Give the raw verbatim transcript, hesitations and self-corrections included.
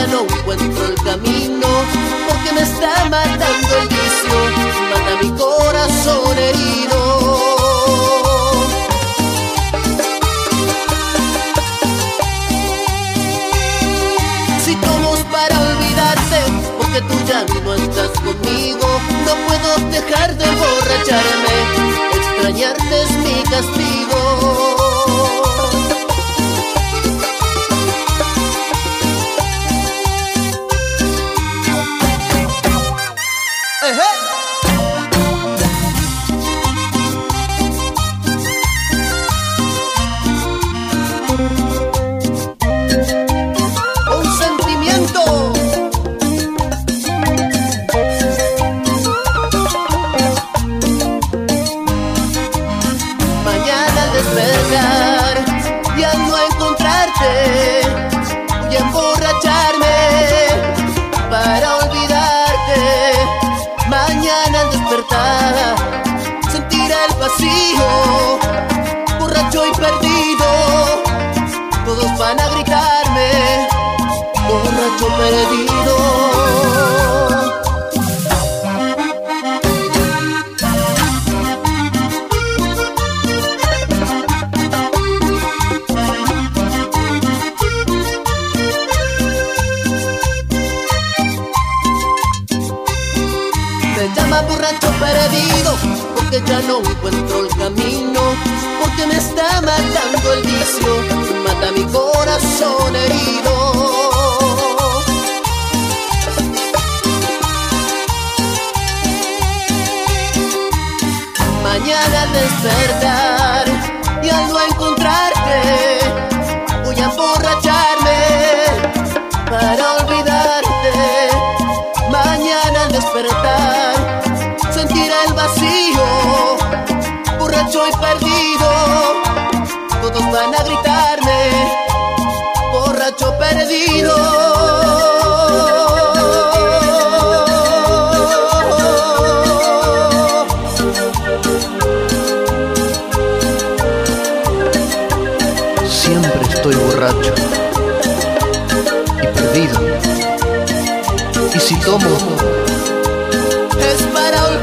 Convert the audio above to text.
ya no encuentro el camino, porque me está matando el vicio, mata mi corazón herido. Si tomo para olvidarte, porque tú ya no estás conmigo, no puedo dejar de emborracharme, extrañarte es mi castigo. Y al no encontrarte voy a emborracharme para olvidarte. Mañana al despertar sentiré el vacío, borracho y perdido. Todos van a gritarme, borracho perdido. Me llama borracho perdido, porque ya no encuentro el camino, porque me está matando el vicio, mata mi corazón herido. Mañana al despertar y al no encontrarte voy a emborracharme para olvidarte. Mañana al despertar sentiré el vacío, borracho y perdido. Todos van a gritarme, borracho perdido. Siempre estoy borracho y perdido. Y si tomo es para